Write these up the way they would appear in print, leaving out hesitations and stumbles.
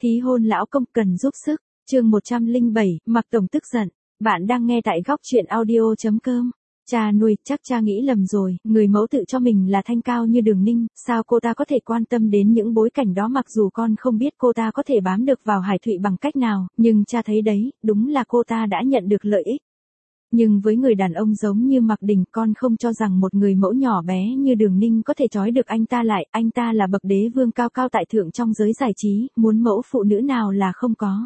Thí hôn lão công cần giúp sức. Chương 107, Mạc Tổng tức giận. Bạn đang nghe tại góc truyện audio.com. Cha nuôi, chắc cha nghĩ lầm rồi, người mẫu tự cho mình là thanh cao như Đường Ninh, sao cô ta có thể quan tâm đến những bối cảnh đó, mặc dù con không biết cô ta có thể bám được vào Hải Thụy bằng cách nào, nhưng cha thấy đấy, đúng là cô ta đã nhận được lợi ích. Nhưng với người đàn ông giống như Mạc Đình, con không cho rằng một người mẫu nhỏ bé như Đường Ninh có thể trói được anh ta lại, anh ta là bậc đế vương cao cao tại thượng trong giới giải trí, muốn mẫu phụ nữ nào là không có.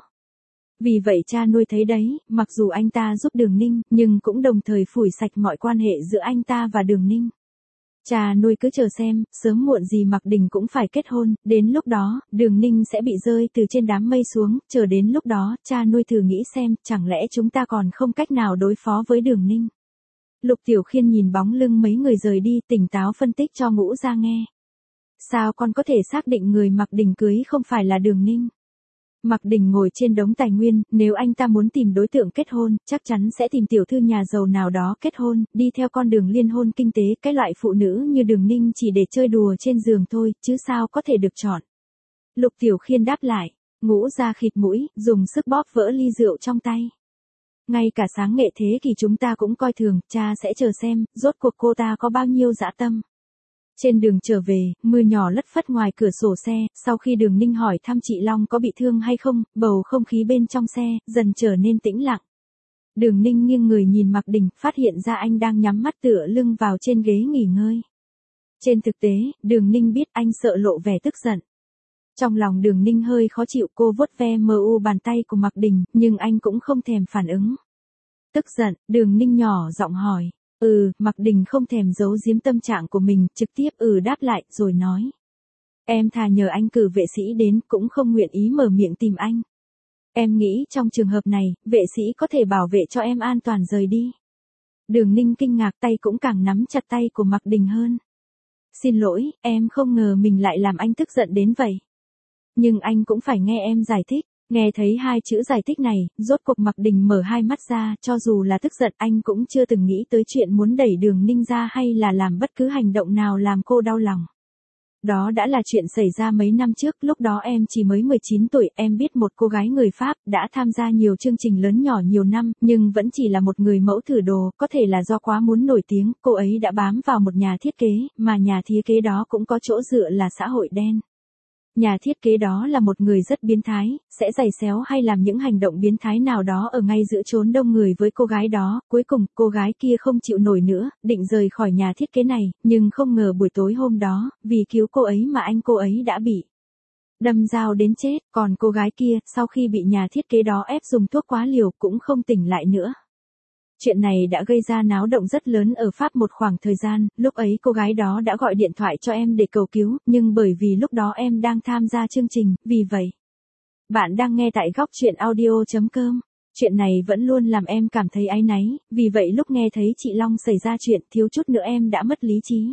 Vì vậy cha nuôi thấy đấy, mặc dù anh ta giúp Đường Ninh, nhưng cũng đồng thời phủi sạch mọi quan hệ giữa anh ta và Đường Ninh. Cha nuôi cứ chờ xem, sớm muộn gì Mạc Đình cũng phải kết hôn, đến lúc đó, Đường Ninh sẽ bị rơi từ trên đám mây xuống, chờ đến lúc đó, cha nuôi thử nghĩ xem, chẳng lẽ chúng ta còn không cách nào đối phó với Đường Ninh. Lục Tiểu Khiên nhìn bóng lưng mấy người rời đi, tỉnh táo phân tích cho Ngũ Gia nghe. Sao con có thể xác định người Mạc Đình cưới không phải là Đường Ninh? Mạc Đình ngồi trên đống tài nguyên, nếu anh ta muốn tìm đối tượng kết hôn, chắc chắn sẽ tìm tiểu thư nhà giàu nào đó kết hôn, đi theo con đường liên hôn kinh tế, cái loại phụ nữ như Đường Ninh chỉ để chơi đùa trên giường thôi, chứ sao có thể được chọn. Lục Tiểu Khiên đáp lại, Ngũ Gia khịt mũi, dùng sức bóp vỡ ly rượu trong tay. Ngay cả sáng nghệ thế kỷ chúng ta cũng coi thường, cha sẽ chờ xem, rốt cuộc cô ta có bao nhiêu dã tâm. Trên đường trở về, mưa nhỏ lất phất ngoài cửa sổ xe, sau khi Đường Ninh hỏi thăm chị Long có bị thương hay không, bầu không khí bên trong xe, dần trở nên tĩnh lặng. Đường Ninh nghiêng người nhìn Mạc Đình, phát hiện ra anh đang nhắm mắt tựa lưng vào trên ghế nghỉ ngơi. Trên thực tế, Đường Ninh biết anh sợ lộ vẻ tức giận. Trong lòng Đường Ninh hơi khó chịu, cô vuốt ve bàn tay của Mạc Đình, nhưng anh cũng không thèm phản ứng. Tức giận, Đường Ninh nhỏ giọng hỏi. Mạc Đình không thèm giấu giếm tâm trạng của mình, trực tiếp đáp lại, rồi nói. Em thà nhờ anh cử vệ sĩ đến, cũng không nguyện ý mở miệng tìm anh. Em nghĩ trong trường hợp này, vệ sĩ có thể bảo vệ cho em an toàn rời đi. Đường Ninh kinh ngạc, tay cũng càng nắm chặt tay của Mạc Đình hơn. Xin lỗi, em không ngờ mình lại làm anh tức giận đến vậy. Nhưng anh cũng phải nghe em giải thích. Nghe thấy hai chữ giải thích này, rốt cuộc Mạc Đình mở hai mắt ra, cho dù là tức giận anh cũng chưa từng nghĩ tới chuyện muốn đẩy Đường Ninh ra hay là làm bất cứ hành động nào làm cô đau lòng. Đó đã là chuyện xảy ra mấy năm trước, lúc đó em chỉ mới 19 tuổi, em biết một cô gái người Pháp, đã tham gia nhiều chương trình lớn nhỏ nhiều năm, nhưng vẫn chỉ là một người mẫu thử đồ, có thể là do quá muốn nổi tiếng, cô ấy đã bám vào một nhà thiết kế, mà nhà thiết kế đó cũng có chỗ dựa là xã hội đen. Nhà thiết kế đó là một người rất biến thái, sẽ giày xéo hay làm những hành động biến thái nào đó ở ngay giữa chốn đông người với cô gái đó. Cuối cùng, cô gái kia không chịu nổi nữa, định rời khỏi nhà thiết kế này, nhưng không ngờ buổi tối hôm đó, vì cứu cô ấy mà cô ấy đã bị đâm dao đến chết. Còn cô gái kia, sau khi bị nhà thiết kế đó ép dùng thuốc quá liều, cũng không tỉnh lại nữa. Chuyện này đã gây ra náo động rất lớn ở Pháp một khoảng thời gian, lúc ấy cô gái đó đã gọi điện thoại cho em để cầu cứu, nhưng bởi vì lúc đó em đang tham gia chương trình, vì vậy. Bạn đang nghe tại góc truyện audio.com. Chuyện này vẫn luôn làm em cảm thấy áy náy, vì vậy lúc nghe thấy chị Long xảy ra chuyện, thiếu chút nữa em đã mất lý trí.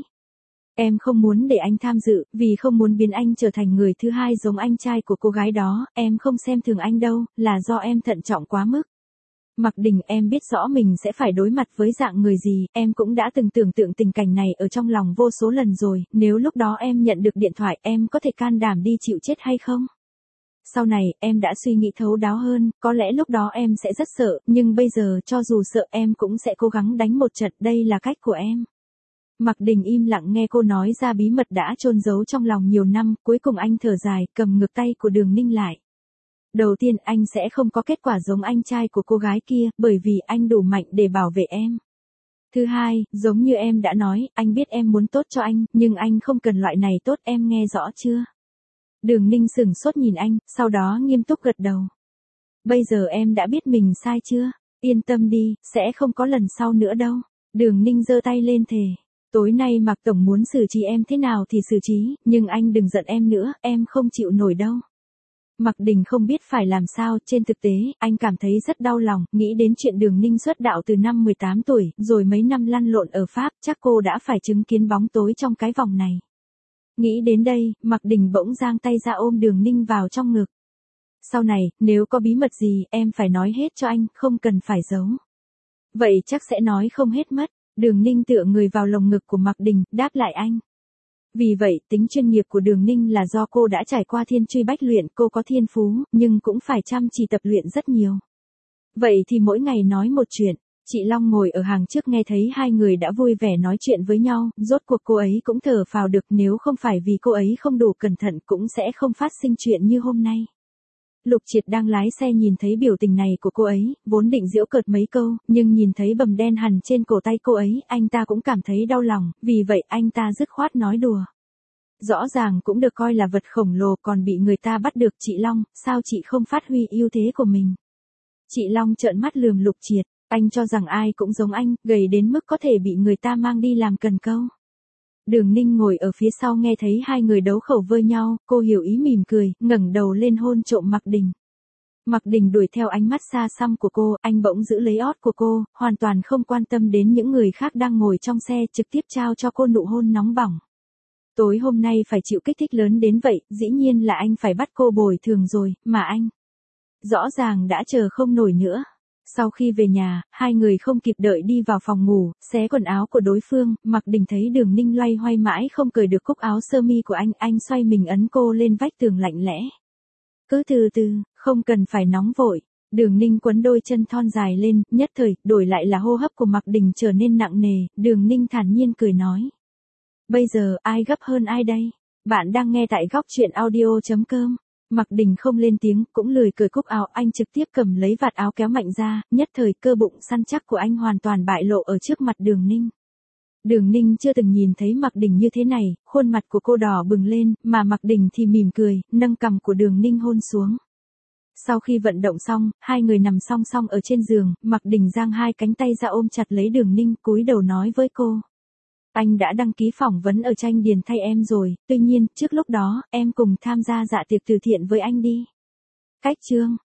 Em không muốn để anh tham dự, vì không muốn biến anh trở thành người thứ hai giống anh trai của cô gái đó, em không xem thường anh đâu, là do em thận trọng quá mức. Mạc Đình, em biết rõ mình sẽ phải đối mặt với dạng người gì, em cũng đã từng tưởng tượng tình cảnh này ở trong lòng vô số lần rồi, nếu lúc đó em nhận được điện thoại em có thể can đảm đi chịu chết hay không? Sau này, em đã suy nghĩ thấu đáo hơn, có lẽ lúc đó em sẽ rất sợ, nhưng bây giờ cho dù sợ em cũng sẽ cố gắng đánh một trận, đây là cách của em. Mạc Đình im lặng nghe cô nói ra bí mật đã chôn giấu trong lòng nhiều năm, cuối cùng anh thở dài, cầm ngược tay của Đường Ninh lại. Đầu tiên anh sẽ không có kết quả giống anh trai của cô gái kia, bởi vì anh đủ mạnh để bảo vệ em. Thứ hai, giống như em đã nói, anh biết em muốn tốt cho anh, nhưng anh không cần loại này tốt, em nghe rõ chưa? Đường Ninh sửng sốt nhìn anh, sau đó nghiêm túc gật đầu. Bây giờ em đã biết mình sai chưa? Yên tâm đi, sẽ không có lần sau nữa đâu. Đường Ninh giơ tay lên thề. Tối nay Mạc Tổng muốn xử trí em thế nào thì xử trí, nhưng anh đừng giận em nữa, em không chịu nổi đâu. Mạc Đình không biết phải làm sao, trên thực tế, anh cảm thấy rất đau lòng, nghĩ đến chuyện Đường Ninh xuất đạo từ năm 18 tuổi, rồi mấy năm lăn lộn ở Pháp, chắc cô đã phải chứng kiến bóng tối trong cái vòng này. Nghĩ đến đây, Mạc Đình bỗng giang tay ra ôm Đường Ninh vào trong ngực. Sau này, nếu có bí mật gì, em phải nói hết cho anh, không cần phải giấu. Vậy chắc sẽ nói không hết mất. Đường Ninh tựa người vào lồng ngực của Mạc Đình, đáp lại anh. Vì vậy, tính chuyên nghiệp của Đường Ninh là do cô đã trải qua thiên truy bách luyện, cô có thiên phú, nhưng cũng phải chăm chỉ tập luyện rất nhiều. Vậy thì mỗi ngày nói một chuyện. Chị Long ngồi ở hàng trước nghe thấy hai người đã vui vẻ nói chuyện với nhau, rốt cuộc cô ấy cũng thở phào được, nếu không phải vì cô ấy không đủ cẩn thận cũng sẽ không phát sinh chuyện như hôm nay. Lục Triệt đang lái xe nhìn thấy biểu tình này của cô ấy, vốn định giễu cợt mấy câu, nhưng nhìn thấy bầm đen hằn trên cổ tay cô ấy, anh ta cũng cảm thấy đau lòng, vì vậy anh ta dứt khoát nói đùa. Rõ ràng cũng được coi là vật khổng lồ còn bị người ta bắt được. Chị Long, sao chị không phát huy ưu thế của mình? Chị Long trợn mắt lườm Lục Triệt, anh cho rằng ai cũng giống anh, gầy đến mức có thể bị người ta mang đi làm cần câu. Đường Ninh ngồi ở phía sau nghe thấy hai người đấu khẩu với nhau, cô hiểu ý mỉm cười, ngẩng đầu lên hôn trộm Mạc Đình. Mạc Đình đuổi theo ánh mắt xa xăm của cô, anh bỗng giữ lấy ót của cô, hoàn toàn không quan tâm đến những người khác đang ngồi trong xe, trực tiếp trao cho cô nụ hôn nóng bỏng. Tối hôm nay phải chịu kích thích lớn đến vậy, dĩ nhiên là anh phải bắt cô bồi thường rồi, mà anh rõ ràng đã chờ không nổi nữa. Sau khi về nhà, hai người không kịp đợi đi vào phòng ngủ, xé quần áo của đối phương, Mạc Đình thấy Đường Ninh loay hoay mãi không cởi được cúc áo sơ mi của anh xoay mình ấn cô lên vách tường lạnh lẽ. Cứ từ từ, không cần phải nóng vội. Đường Ninh quấn đôi chân thon dài lên, nhất thời, đổi lại là hô hấp của Mạc Đình trở nên nặng nề, Đường Ninh thản nhiên cười nói. Bây giờ, ai gấp hơn ai đây? Bạn đang nghe tại góc truyện audio.com. Mạc Đình không lên tiếng, cũng lười cởi cúc áo, anh trực tiếp cầm lấy vạt áo kéo mạnh ra, nhất thời cơ bụng săn chắc của anh hoàn toàn bại lộ ở trước mặt Đường Ninh. Đường Ninh chưa từng nhìn thấy Mạc Đình như thế này, khuôn mặt của cô đỏ bừng lên, mà Mạc Đình thì mỉm cười, nâng cằm của Đường Ninh hôn xuống. Sau khi vận động xong, hai người nằm song song ở trên giường, Mạc Đình giang hai cánh tay ra ôm chặt lấy Đường Ninh, cúi đầu nói với cô. Anh đã đăng ký phỏng vấn ở Tranh Điền thay em rồi, tuy nhiên, trước lúc đó, em cùng tham gia dạ tiệc từ thiện với anh đi. Cách chương